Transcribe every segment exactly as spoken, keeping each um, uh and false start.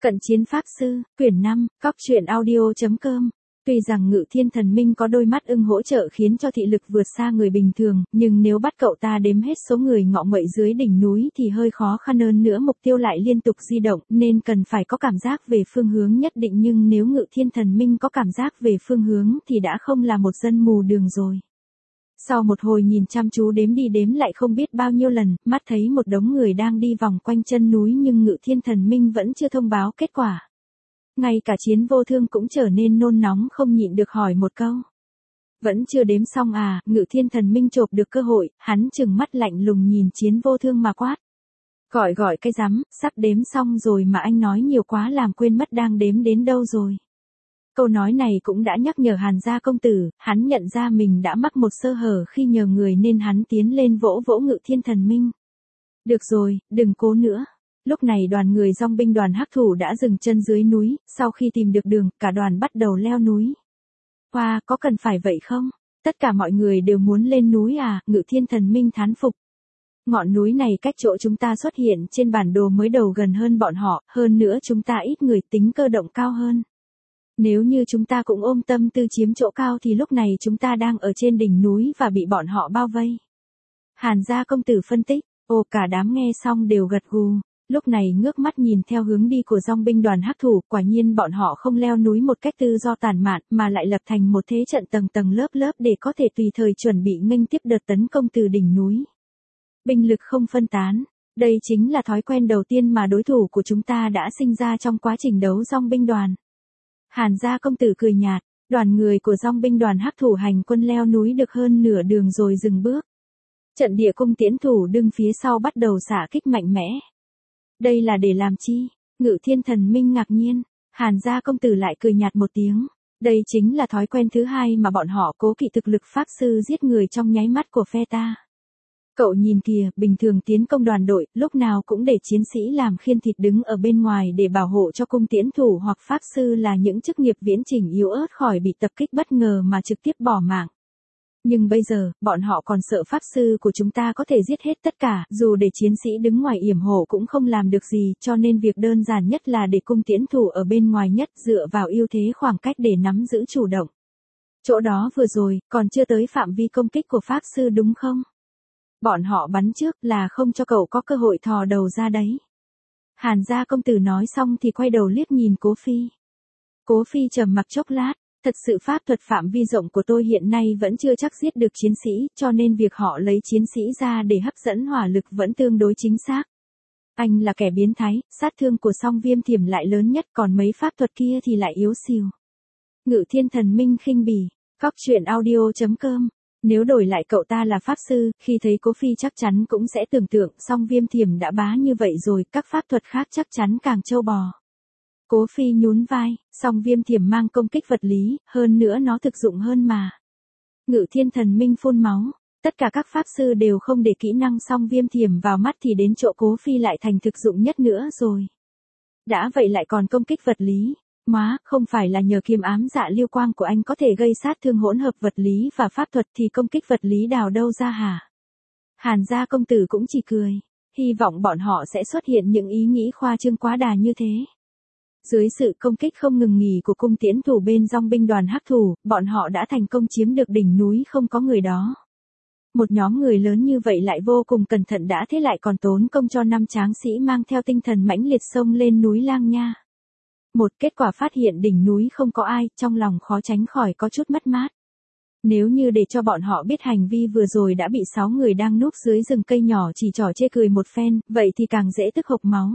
Cận chiến pháp sư, quyển năm, cóc truyện audio chấm com. Tuy rằng Ngự Thiên Thần Minh có đôi mắt ưng hỗ trợ khiến cho thị lực vượt xa người bình thường, nhưng nếu bắt cậu ta đếm hết số người ngọ nguậy dưới đỉnh núi thì hơi khó khăn, hơn nữa mục tiêu lại liên tục di động nên cần phải có cảm giác về phương hướng nhất định, nhưng nếu Ngự Thiên Thần Minh có cảm giác về phương hướng thì đã không là một dân mù đường rồi. Sau một hồi nhìn chăm chú đếm đi đếm lại không biết bao nhiêu lần, mắt thấy một đống người đang đi vòng quanh chân núi nhưng Ngự Thiên Thần Minh vẫn chưa thông báo kết quả. Ngay cả Chiến Vô Thương cũng trở nên nôn nóng không nhịn được hỏi một câu. Vẫn chưa đếm xong à? Ngự Thiên Thần Minh chộp được cơ hội, hắn trừng mắt lạnh lùng nhìn Chiến Vô Thương mà quát. Gọi gọi cái rắm, sắp đếm xong rồi mà anh nói nhiều quá làm quên mất đang đếm đến đâu rồi. Câu nói này cũng đã nhắc nhở Hàn gia công tử, hắn nhận ra mình đã mắc một sơ hở khi nhờ người nên hắn tiến lên vỗ vỗ Ngự Thiên Thần Minh. Được rồi, đừng cố nữa. Lúc này đoàn người dòng binh đoàn hắc thủ đã dừng chân dưới núi, sau khi tìm được đường, cả đoàn bắt đầu leo núi. Wow, có cần phải vậy không? Tất cả mọi người đều muốn lên núi à? Ngự Thiên Thần Minh thán phục. Ngọn núi này cách chỗ chúng ta xuất hiện trên bản đồ mới đầu gần hơn bọn họ, hơn nữa chúng ta ít người, tính cơ động cao hơn. Nếu như chúng ta cũng ôm tâm tư chiếm chỗ cao thì lúc này chúng ta đang ở trên đỉnh núi và bị bọn họ bao vây. Hàn gia công tử phân tích, ồ, cả đám nghe xong đều gật gù. Lúc này ngước mắt nhìn theo hướng đi của dòng binh đoàn hắc thủ, quả nhiên bọn họ không leo núi một cách tự do tản mạn, mà lại lập thành một thế trận tầng tầng lớp lớp để có thể tùy thời chuẩn bị nghênh tiếp đợt tấn công từ đỉnh núi. Binh lực không phân tán, đây chính là thói quen đầu tiên mà đối thủ của chúng ta đã sinh ra trong quá trình đấu dòng binh đoàn. Hàn gia công tử cười nhạt, đoàn người của dòng binh đoàn hắc thủ hành quân leo núi được hơn nửa đường rồi dừng bước. Trận địa cung tiễn thủ đứng phía sau bắt đầu xả kích mạnh mẽ. Đây là để làm chi? Ngự Thiên Thần Minh ngạc nhiên, Hàn gia công tử lại cười nhạt một tiếng. Đây chính là thói quen thứ hai mà bọn họ cố kỵ, thực lực pháp sư giết người trong nháy mắt của phe ta. Cậu nhìn kìa, bình thường tiến công đoàn đội, lúc nào cũng để chiến sĩ làm khiên thịt đứng ở bên ngoài để bảo hộ cho cung tiễn thủ hoặc pháp sư là những chức nghiệp viễn chỉnh yếu ớt khỏi bị tập kích bất ngờ mà trực tiếp bỏ mạng. Nhưng bây giờ, bọn họ còn sợ pháp sư của chúng ta có thể giết hết tất cả, dù để chiến sĩ đứng ngoài yểm hộ cũng không làm được gì, cho nên việc đơn giản nhất là để cung tiễn thủ ở bên ngoài nhất, dựa vào ưu thế khoảng cách để nắm giữ chủ động. Chỗ đó vừa rồi, còn chưa tới phạm vi công kích của pháp sư đúng không? Bọn họ bắn trước là không cho cậu có cơ hội thò đầu ra đấy. Hàn gia công tử nói xong thì quay đầu liếc nhìn Cố Phi. Cố Phi trầm mặc chốc lát, thật sự pháp thuật phạm vi rộng của tôi hiện nay vẫn chưa chắc giết được chiến sĩ, cho nên việc họ lấy chiến sĩ ra để hấp dẫn hỏa lực vẫn tương đối chính xác. Anh là kẻ biến thái, sát thương của Song Viêm Thiểm lại lớn nhất, còn mấy pháp thuật kia thì lại yếu xìu. Ngự Thiên Thần Minh khinh bỉ, cóc truyện audio chấm com. Nếu đổi lại cậu ta là pháp sư, khi thấy Cố Phi chắc chắn cũng sẽ tưởng tượng, Song Viêm Thiểm đã bá như vậy rồi, các pháp thuật khác chắc chắn càng trâu bò. Cố Phi nhún vai, Song Viêm Thiểm mang công kích vật lý, hơn nữa nó thực dụng hơn mà. Ngự Thiên Thần Minh phun máu, tất cả các pháp sư đều không để kỹ năng Song Viêm Thiểm vào mắt thì đến chỗ Cố Phi lại thành thực dụng nhất nữa rồi. Đã vậy lại còn công kích vật lý. Má, không phải là nhờ kiếm ám dạ lưu quang của anh có thể gây sát thương hỗn hợp vật lý và pháp thuật thì công kích vật lý đào đâu ra hả? Hàn gia công tử cũng chỉ cười, hy vọng bọn họ sẽ xuất hiện những ý nghĩ khoa trương quá đà như thế. Dưới sự công kích không ngừng nghỉ của cung tiễn thủ bên dòng binh đoàn hắc thủ, bọn họ đã thành công chiếm được đỉnh núi không có người đó. Một nhóm người lớn như vậy lại vô cùng cẩn thận, đã thế lại còn tốn công cho năm tráng sĩ mang theo tinh thần mãnh liệt xông lên núi Lang Nha. Một kết quả phát hiện đỉnh núi không có ai, trong lòng khó tránh khỏi có chút mất mát. Nếu như để cho bọn họ biết hành vi vừa rồi đã bị sáu người đang núp dưới rừng cây nhỏ chỉ trỏ chê cười một phen, vậy thì càng dễ tức hộc máu.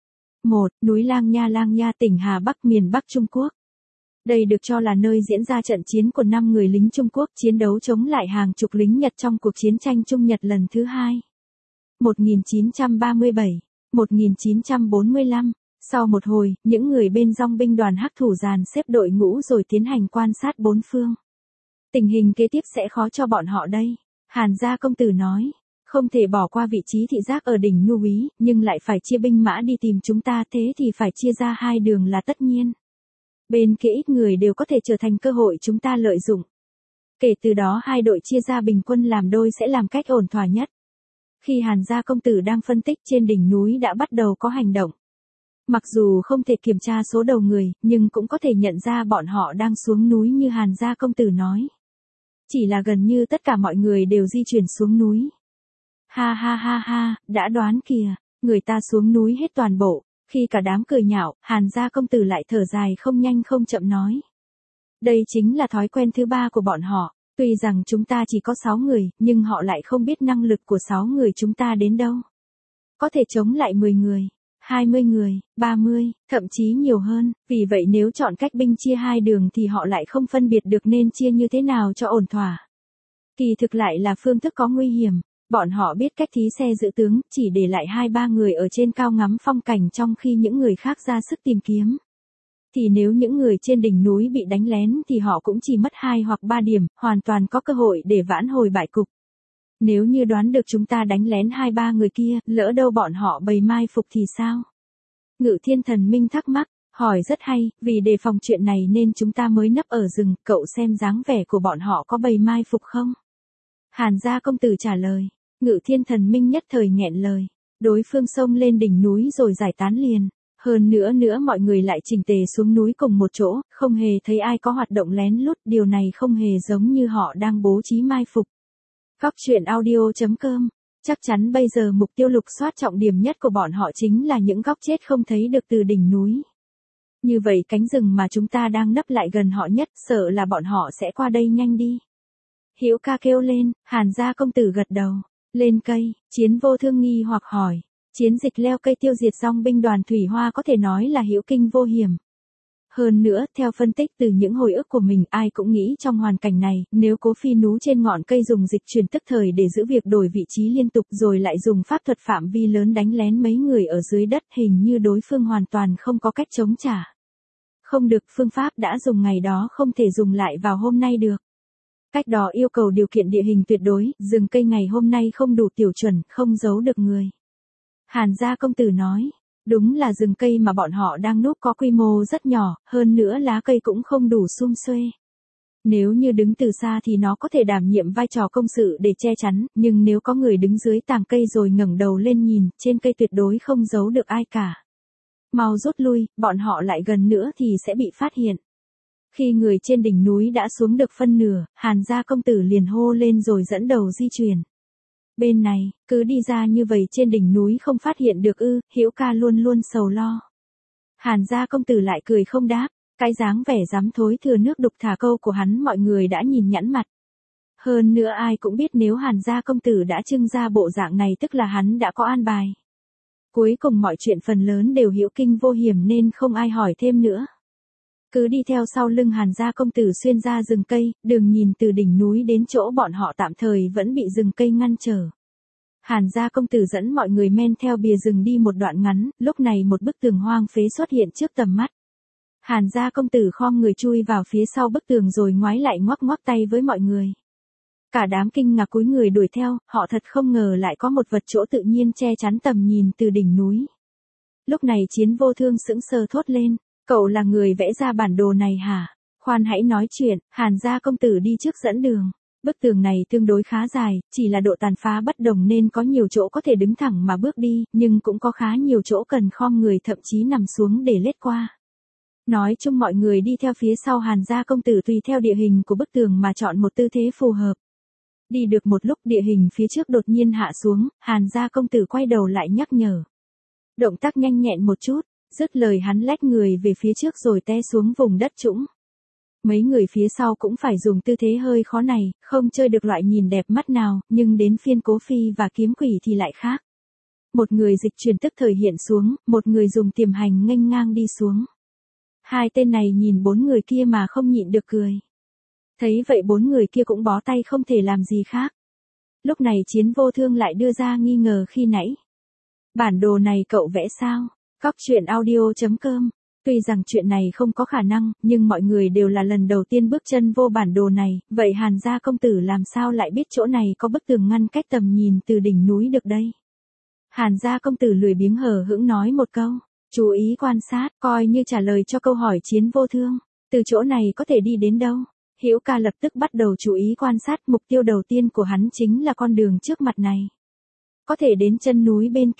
một. Núi Lang Nha. Lang Nha, tỉnh Hà Bắc, miền Bắc Trung Quốc. Đây được cho là nơi diễn ra trận chiến của năm người lính Trung Quốc chiến đấu chống lại hàng chục lính Nhật trong cuộc chiến tranh Trung Nhật lần thứ hai. một nghìn chín trăm ba mươi bảy đến một nghìn chín trăm bốn mươi lăm. Sau một hồi, những người bên dòng binh đoàn hắc thủ dàn xếp đội ngũ rồi tiến hành quan sát bốn phương. Tình hình kế tiếp sẽ khó cho bọn họ đây. Hàn gia công tử nói, không thể bỏ qua vị trí thị giác ở đỉnh núi, nhưng lại phải chia binh mã đi tìm chúng ta, thế thì phải chia ra hai đường là tất nhiên. Bên kia ít người đều có thể trở thành cơ hội chúng ta lợi dụng. Kể từ đó hai đội chia ra bình quân làm đôi sẽ làm cách ổn thỏa nhất. Khi Hàn gia công tử đang phân tích, trên đỉnh núi đã bắt đầu có hành động. Mặc dù không thể kiểm tra số đầu người, nhưng cũng có thể nhận ra bọn họ đang xuống núi như Hàn gia công tử nói. Chỉ là gần như tất cả mọi người đều di chuyển xuống núi. Ha ha ha ha, đã đoán kìa, người ta xuống núi hết toàn bộ. Khi cả đám cười nhạo, Hàn gia công tử lại thở dài không nhanh không chậm nói. Đây chính là thói quen thứ ba của bọn họ. Tuy rằng chúng ta chỉ có sáu người, nhưng họ lại không biết năng lực của sáu người chúng ta đến đâu. Có thể chống lại mười người, hai mươi người, ba mươi, thậm chí nhiều hơn. Vì vậy nếu chọn cách binh chia hai đường thì họ lại không phân biệt được nên chia như thế nào cho ổn thỏa. Kỳ thực lại là phương thức có nguy hiểm. Bọn họ biết cách thí xe giữ tướng, chỉ để lại hai ba người ở trên cao ngắm phong cảnh trong khi những người khác ra sức tìm kiếm. Thì nếu những người trên đỉnh núi bị đánh lén thì họ cũng chỉ mất hai hoặc ba điểm, hoàn toàn có cơ hội để vãn hồi bại cục. Nếu như đoán được chúng ta đánh lén hai ba người kia, lỡ đâu bọn họ bày mai phục thì sao? Ngự Thiên Thần Minh thắc mắc, hỏi rất hay, vì đề phòng chuyện này nên chúng ta mới nấp ở rừng, cậu xem dáng vẻ của bọn họ có bày mai phục không? Hàn gia công tử trả lời. Ngự Thiên Thần Minh nhất thời nghẹn lời. Đối phương xông lên đỉnh núi rồi giải tán liền. Hơn nữa nữa mọi người lại chỉnh tề xuống núi cùng một chỗ, không hề thấy ai có hoạt động lén lút, điều này không hề giống như họ đang bố trí mai phục. Góc truyện audio chấm com. Chắc chắn bây giờ mục tiêu lục soát trọng điểm nhất của bọn họ chính là những góc chết không thấy được từ đỉnh núi. Như vậy cánh rừng mà chúng ta đang nấp lại gần họ nhất, sợ là bọn họ sẽ qua đây nhanh đi. Hữu ca kêu lên, Hàn gia công tử gật đầu. Lên cây, Chiến Vô Thương nghi hoặc hỏi. Chiến dịch leo cây tiêu diệt dòng binh đoàn Thủy Hoa có thể nói là hữu kinh vô hiểm. Hơn nữa, theo phân tích từ những hồi ức của mình, ai cũng nghĩ trong hoàn cảnh này, nếu Cố Phi Nú trên ngọn cây dùng dịch chuyển tức thời để giữ việc đổi vị trí liên tục rồi lại dùng pháp thuật phạm vi lớn đánh lén mấy người ở dưới đất, hình như đối phương hoàn toàn không có cách chống trả. Không được, phương pháp đã dùng ngày đó không thể dùng lại vào hôm nay được. Cách đó yêu cầu điều kiện địa hình tuyệt đối, rừng cây ngày hôm nay không đủ tiểu chuẩn, không giấu được người. Hàn gia công tử nói, đúng là rừng cây mà bọn họ đang núp có quy mô rất nhỏ, hơn nữa lá cây cũng không đủ sum xuê. Nếu như đứng từ xa thì nó có thể đảm nhiệm vai trò công sự để che chắn, nhưng nếu có người đứng dưới tàng cây rồi ngẩng đầu lên nhìn, trên cây tuyệt đối không giấu được ai cả. Mau rút lui, bọn họ lại gần nữa thì sẽ bị phát hiện. Khi người trên đỉnh núi đã xuống được phân nửa, Hàn gia công tử liền hô lên rồi dẫn đầu di chuyển. Bên này, cứ đi ra như vậy trên đỉnh núi không phát hiện được ư, Hữu ca luôn luôn sầu lo. Hàn gia công tử lại cười không đáp, cái dáng vẻ dám thối thừa nước đục thả câu của hắn mọi người đã nhìn nhẵn mặt. Hơn nữa ai cũng biết nếu Hàn gia công tử đã trưng ra bộ dạng này tức là hắn đã có an bài. Cuối cùng mọi chuyện phần lớn đều hữu kinh vô hiểm nên không ai hỏi thêm nữa. Cứ đi theo sau lưng Hàn gia công tử xuyên ra rừng cây, đường nhìn từ đỉnh núi đến chỗ bọn họ tạm thời vẫn bị rừng cây ngăn trở. Hàn gia công tử dẫn mọi người men theo bìa rừng đi một đoạn ngắn, lúc này một bức tường hoang phế xuất hiện trước tầm mắt. Hàn gia công tử khom người chui vào phía sau bức tường rồi ngoái lại ngoắc ngoắc tay với mọi người. Cả đám kinh ngạc cúi người đuổi theo, họ thật không ngờ lại có một vật chỗ tự nhiên che chắn tầm nhìn từ đỉnh núi. Lúc này Chiến Vô Thương sững sờ thốt lên. Cậu là người vẽ ra bản đồ này hả? Khoan hãy nói chuyện, Hàn gia công tử đi trước dẫn đường. Bức tường này tương đối khá dài, chỉ là độ tàn phá bất đồng nên có nhiều chỗ có thể đứng thẳng mà bước đi, nhưng cũng có khá nhiều chỗ cần khom người thậm chí nằm xuống để lết qua. Nói chung mọi người đi theo phía sau Hàn gia công tử tùy theo địa hình của bức tường mà chọn một tư thế phù hợp. Đi được một lúc địa hình phía trước đột nhiên hạ xuống, Hàn gia công tử quay đầu lại nhắc nhở. Động tác nhanh nhẹn một chút. Dứt lời hắn lách người về phía trước rồi té xuống vùng đất trũng. Mấy người phía sau cũng phải dùng tư thế hơi khó này, không chơi được loại nhìn đẹp mắt nào, nhưng đến phiên Cố Phi và Kiếm Quỷ thì lại khác. Một người dịch chuyển tức thời hiện xuống, một người dùng tiềm hành nghênh ngang đi xuống. Hai tên này nhìn bốn người kia mà không nhịn được cười. Thấy vậy bốn người kia cũng bó tay không thể làm gì khác. Lúc này Chiến Vô Thương lại đưa ra nghi ngờ khi nãy. Bản đồ này cậu vẽ sao? Góc truyện audio chấm com. Tuy rằng chuyện này không có khả năng, nhưng mọi người đều là lần đầu tiên bước chân vô bản đồ này, vậy Hàn gia công tử làm sao lại biết chỗ này có bức tường ngăn cách tầm nhìn từ đỉnh núi được đây? Hàn gia công tử lười biếng hờ hững nói một câu, chú ý quan sát, coi như trả lời cho câu hỏi Chiến Vô Thương. Từ chỗ này có thể đi đến đâu? Hữu ca lập tức bắt đầu chú ý quan sát, mục tiêu đầu tiên của hắn chính là con đường trước mặt này. Có thể đến chân núi bên kia.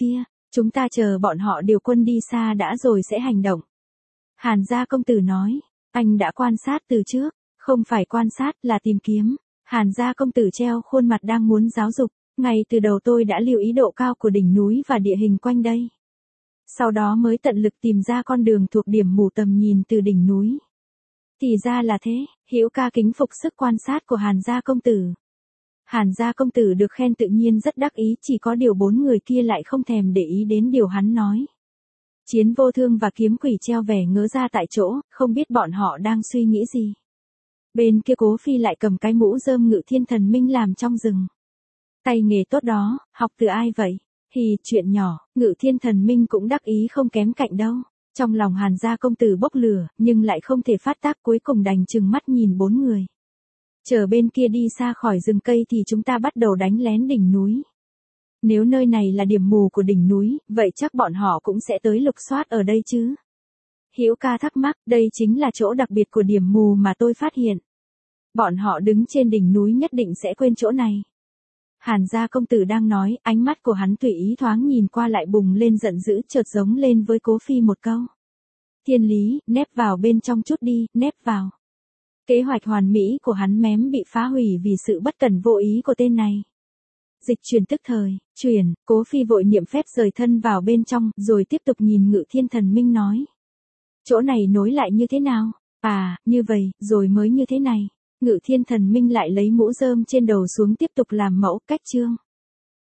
Chúng ta chờ bọn họ điều quân đi xa đã rồi sẽ hành động. Hàn gia công tử nói, anh đã quan sát từ trước, không phải quan sát là tìm kiếm. Hàn gia công tử treo khuôn mặt đang muốn giáo dục, ngay từ đầu tôi đã lưu ý độ cao của đỉnh núi và địa hình quanh đây. Sau đó mới tận lực tìm ra con đường thuộc điểm mù tầm nhìn từ đỉnh núi. Thì ra là thế, Hữu ca kính phục sức quan sát của Hàn gia công tử. Hàn gia công tử được khen tự nhiên rất đắc ý, chỉ có điều bốn người kia lại không thèm để ý đến điều hắn nói. Chiến vô thương và kiếm quỷ treo vẻ ngớ ra tại chỗ, không biết bọn họ đang suy nghĩ gì. Bên kia Cố Phi lại cầm cái mũ rơm Ngự Thiên Thần Minh làm trong rừng. Tay nghề tốt đó, học từ ai vậy? Hì, chuyện nhỏ, Ngự Thiên Thần Minh cũng đắc ý không kém cạnh đâu. Trong lòng Hàn gia công tử bốc lửa, nhưng lại không thể phát tác, cuối cùng đành trừng mắt nhìn bốn người. Chờ bên kia đi xa khỏi rừng cây thì chúng ta bắt đầu đánh lén đỉnh núi. Nếu nơi này là điểm mù của đỉnh núi, vậy chắc bọn họ cũng sẽ tới lục soát ở đây chứ. Hữu ca thắc mắc, đây chính là chỗ đặc biệt của điểm mù mà tôi phát hiện. Bọn họ đứng trên đỉnh núi nhất định sẽ quên chỗ này. Hàn gia công tử đang nói, ánh mắt của hắn tùy ý thoáng nhìn qua lại bùng lên giận dữ, chợt giống lên với Cố Phi một câu. Thiên lý, nép vào bên trong chút đi, nép vào. Kế hoạch hoàn mỹ của hắn mém bị phá hủy vì sự bất cẩn vô ý của tên này. Dịch truyền tức thời, truyền, Cố Phi vội niệm phép rời thân vào bên trong, rồi tiếp tục nhìn Ngự Thiên Thần Minh nói. Chỗ này nối lại như thế nào? À, như vậy, rồi mới như thế này. Ngự Thiên Thần Minh lại lấy mũ rơm trên đầu xuống tiếp tục làm mẫu cách chương.